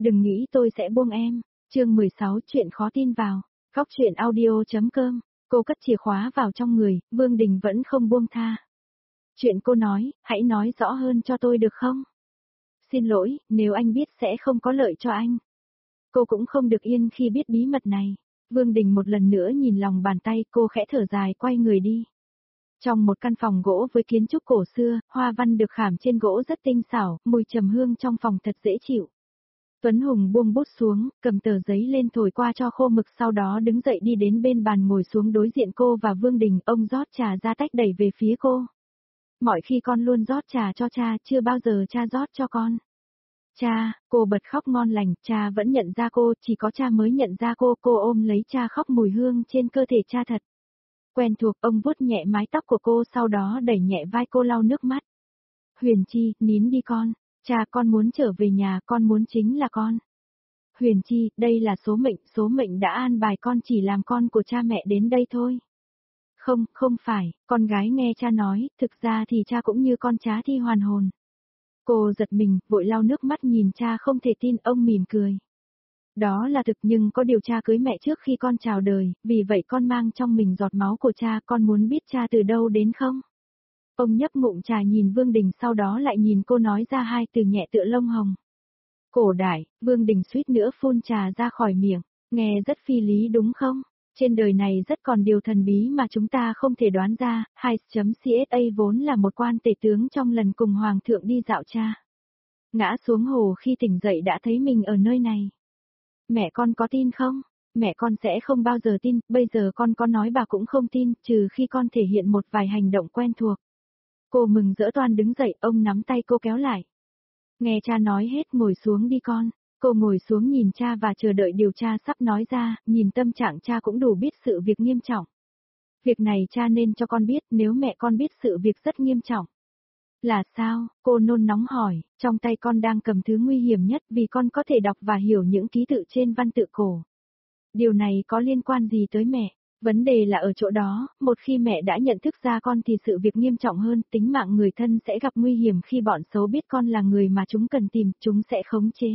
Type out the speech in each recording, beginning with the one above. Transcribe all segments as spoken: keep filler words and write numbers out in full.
Đừng nghĩ tôi sẽ buông em. Chương mười sáu chuyện khó tin vào. Góc chuyện audio.com. Cô cất chìa khóa vào trong người, Vương Đình vẫn không buông tha. Chuyện cô nói, hãy nói rõ hơn cho tôi được không? Xin lỗi, nếu anh biết sẽ không có lợi cho anh. Cô cũng không được yên khi biết bí mật này. Vương Đình một lần nữa nhìn lòng bàn tay, cô khẽ thở dài quay người đi. Trong một căn phòng gỗ với kiến trúc cổ xưa, hoa văn được khảm trên gỗ rất tinh xảo, mùi trầm hương trong phòng thật dễ chịu. Tuấn Hùng buông bút xuống, cầm tờ giấy lên thổi qua cho khô mực, sau đó đứng dậy đi đến bên bàn ngồi xuống đối diện cô và Vương Đình. Ông rót trà ra tách đẩy về phía cô. Mọi khi con luôn rót trà cho cha, chưa bao giờ cha rót cho con. Cha, cô bật khóc ngon lành, cha vẫn nhận ra cô, chỉ có cha mới nhận ra cô. Cô ôm lấy cha khóc, mùi hương trên cơ thể cha thật quen thuộc. Ông vuốt nhẹ mái tóc của cô, sau đó đẩy nhẹ vai cô lau nước mắt. Huyền Chi, nín đi con. Cha, con muốn trở về nhà, con muốn chính là con. Huyền Chi, đây là số mệnh, số mệnh đã an bài con chỉ làm con của cha mẹ đến đây thôi. Không, không phải, con gái nghe cha nói, thực ra thì cha cũng như con trá thi hoàn hồn. Cô giật mình, vội lau nước mắt nhìn cha không thể tin. Ông mỉm cười. Đó là thực, nhưng có điều cha cưới mẹ trước khi con chào đời, vì vậy con mang trong mình giọt máu của cha, con muốn biết cha từ đâu đến không? Ông nhấp ngụm trà nhìn Vương Đình, sau đó lại nhìn cô, nói ra hai từ nhẹ tựa lông hồng. Cổ đại. Vương Đình suýt nữa phun trà ra khỏi miệng, nghe rất phi lý đúng không? Trên đời này rất còn điều thần bí mà chúng ta không thể đoán ra. Hai.csa vốn là một quan tể tướng trong lần cùng hoàng thượng đi dạo cha. Ngã xuống hồ, khi tỉnh dậy đã thấy mình ở nơi này. Mẹ con có tin không? Mẹ con sẽ không bao giờ tin, bây giờ con có nói bà cũng không tin, trừ khi con thể hiện một vài hành động quen thuộc. Cô mừng rỡ toan đứng dậy, ông nắm tay cô kéo lại. Nghe cha nói hết, ngồi xuống đi con. Cô ngồi xuống nhìn cha và chờ đợi điều cha sắp nói ra, nhìn tâm trạng cha cũng đủ biết sự việc nghiêm trọng. Việc này cha nên cho con biết, nếu mẹ con biết sự việc rất nghiêm trọng. Là sao? Cô nôn nóng hỏi, trong tay con đang cầm thứ nguy hiểm nhất, vì con có thể đọc và hiểu những ký tự trên văn tự cổ. Điều này có liên quan gì tới mẹ? Vấn đề là ở chỗ đó, một khi mẹ đã nhận thức ra con thì sự việc nghiêm trọng hơn, tính mạng người thân sẽ gặp nguy hiểm khi bọn xấu biết con là người mà chúng cần tìm, chúng sẽ khống chế.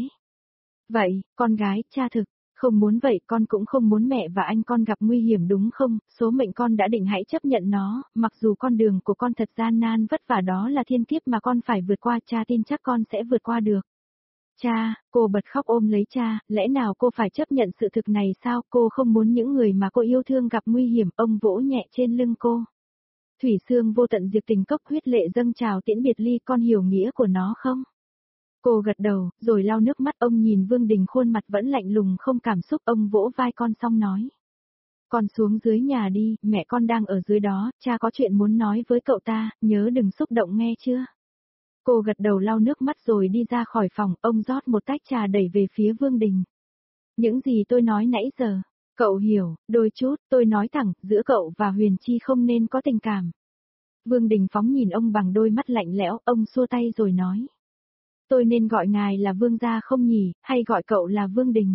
Vậy, con gái, cha thực, không muốn vậy, con cũng không muốn mẹ và anh con gặp nguy hiểm đúng không? Số mệnh con đã định, hãy chấp nhận nó, mặc dù con đường của con thật gian nan vất vả, đó là thiên kiếp mà con phải vượt qua, cha tin chắc con sẽ vượt qua được. Cha, cô bật khóc ôm lấy cha, lẽ nào cô phải chấp nhận sự thực này sao? Cô không muốn những người mà cô yêu thương gặp nguy hiểm. Ông vỗ nhẹ trên lưng cô. Thủy xương vô tận, diệt tình cốc, huyết lệ dâng trào tiễn biệt ly, con hiểu nghĩa của nó không? Cô gật đầu, rồi lau nước mắt. Ông nhìn Vương Đình, khuôn mặt vẫn lạnh lùng không cảm xúc. Ông vỗ vai con xong nói. Con xuống dưới nhà đi, mẹ con đang ở dưới đó, cha có chuyện muốn nói với cậu ta, nhớ đừng xúc động nghe chưa? Cô gật đầu lau nước mắt rồi đi ra khỏi phòng. Ông rót một tách trà đẩy về phía Vương Đình. Những gì tôi nói nãy giờ, cậu hiểu, đôi chút, tôi nói thẳng, giữa cậu và Huyền Chi không nên có tình cảm. Vương Đình phóng nhìn ông bằng đôi mắt lạnh lẽo, ông xua tay rồi nói. Tôi nên gọi ngài là Vương gia không nhỉ, hay gọi cậu là Vương Đình?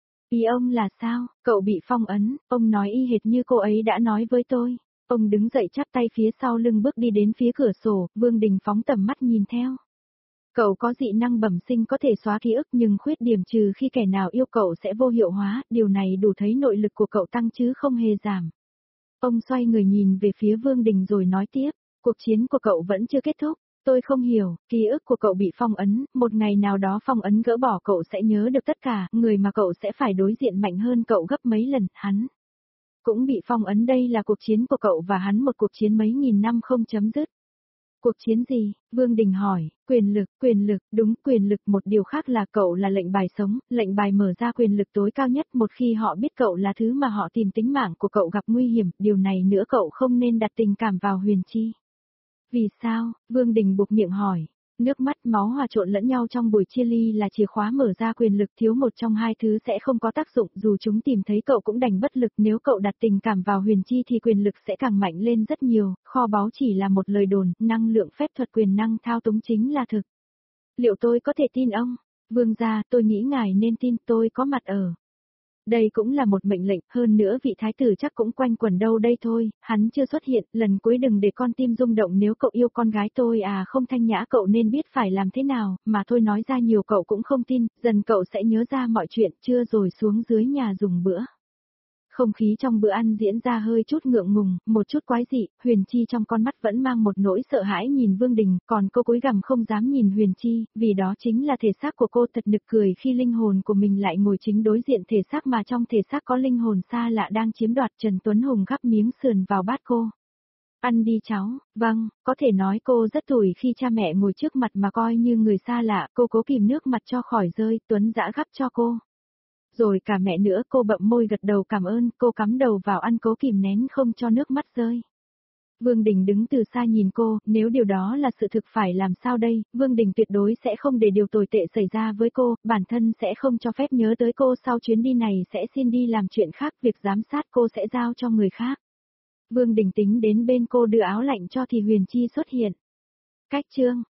Ý ông là sao? Cậu bị phong ấn, ông nói y hệt như cô ấy đã nói với tôi. Ông đứng dậy chắp tay phía sau lưng, bước đi đến phía cửa sổ. Vương Đình phóng tầm mắt nhìn theo. Cậu có dị năng bẩm sinh có thể xóa ký ức, nhưng khuyết điểm trừ khi kẻ nào yêu cậu sẽ vô hiệu hóa, điều này đủ thấy nội lực của cậu tăng chứ không hề giảm. Ông xoay người nhìn về phía Vương Đình rồi nói tiếp, cuộc chiến của cậu vẫn chưa kết thúc. Tôi không hiểu, ký ức của cậu bị phong ấn, một ngày nào đó phong ấn gỡ bỏ, cậu sẽ nhớ được tất cả, người mà cậu sẽ phải đối diện mạnh hơn cậu gấp mấy lần, hắn cũng bị phong ấn. Đây là cuộc chiến của cậu và hắn, một cuộc chiến mấy nghìn năm không chấm dứt. Cuộc chiến gì? Vương Đình hỏi. Quyền lực, quyền lực, đúng, quyền lực. Một điều khác là cậu là lệnh bài sống, lệnh bài mở ra quyền lực tối cao nhất. Một khi họ biết cậu là thứ mà họ tìm, tính mạng của cậu gặp nguy hiểm, điều này nữa cậu không nên đặt tình cảm vào Huyền Chi. Vì sao? Vương Đình buộc miệng hỏi. Nước mắt, máu hòa trộn lẫn nhau trong buổi chia ly là chìa khóa mở ra quyền lực, thiếu một trong hai thứ sẽ không có tác dụng, dù chúng tìm thấy cậu cũng đành bất lực. Nếu cậu đặt tình cảm vào Huyền Chi thì quyền lực sẽ càng mạnh lên rất nhiều, kho báu chỉ là một lời đồn, năng lượng phép thuật quyền năng thao túng chính là thực. Liệu tôi có thể tin ông? Vương gia, tôi nghĩ ngài nên tin, tôi có mặt ở Đây cũng là một mệnh lệnh, hơn nữa vị thái tử chắc cũng quanh quẩn đâu đây thôi, hắn chưa xuất hiện, lần cuối đừng để con tim rung động nếu cậu yêu con gái tôi à không Thanh Nhã cậu nên biết phải làm thế nào, mà thôi nói ra nhiều cậu cũng không tin, dần cậu sẽ nhớ ra mọi chuyện, chưa rồi xuống dưới nhà dùng bữa. Không khí trong bữa ăn diễn ra hơi chút ngượng ngùng, một chút quái dị, Huyền Chi trong con mắt vẫn mang một nỗi sợ hãi nhìn Vương Đình, còn cô cúi gằm không dám nhìn Huyền Chi, vì đó chính là thể xác của cô thật nực cười khi linh hồn của mình lại ngồi chính đối diện thể xác mà trong thể xác có linh hồn xa lạ đang chiếm đoạt. Trần Tuấn Hùng gắp miếng sườn vào bát cô. Ăn đi cháu, vâng, có thể nói cô rất tủi khi cha mẹ ngồi trước mặt mà coi như người xa lạ, cô cố kìm nước mặt cho khỏi rơi, Tuấn dã gắp cho cô. Rồi cả mẹ nữa cô bậm môi gật đầu cảm ơn, cô cắm đầu vào ăn cố kìm nén không cho nước mắt rơi. Vương Đình đứng từ xa nhìn cô, nếu điều đó là sự thực phải làm sao đây, Vương Đình tuyệt đối sẽ không để điều tồi tệ xảy ra với cô, bản thân sẽ không cho phép nhớ tới cô sau chuyến đi này sẽ xin đi làm chuyện khác, việc giám sát cô sẽ giao cho người khác. Vương Đình tính đến bên cô đưa áo lạnh cho thì Huyền Chi xuất hiện. Cách chương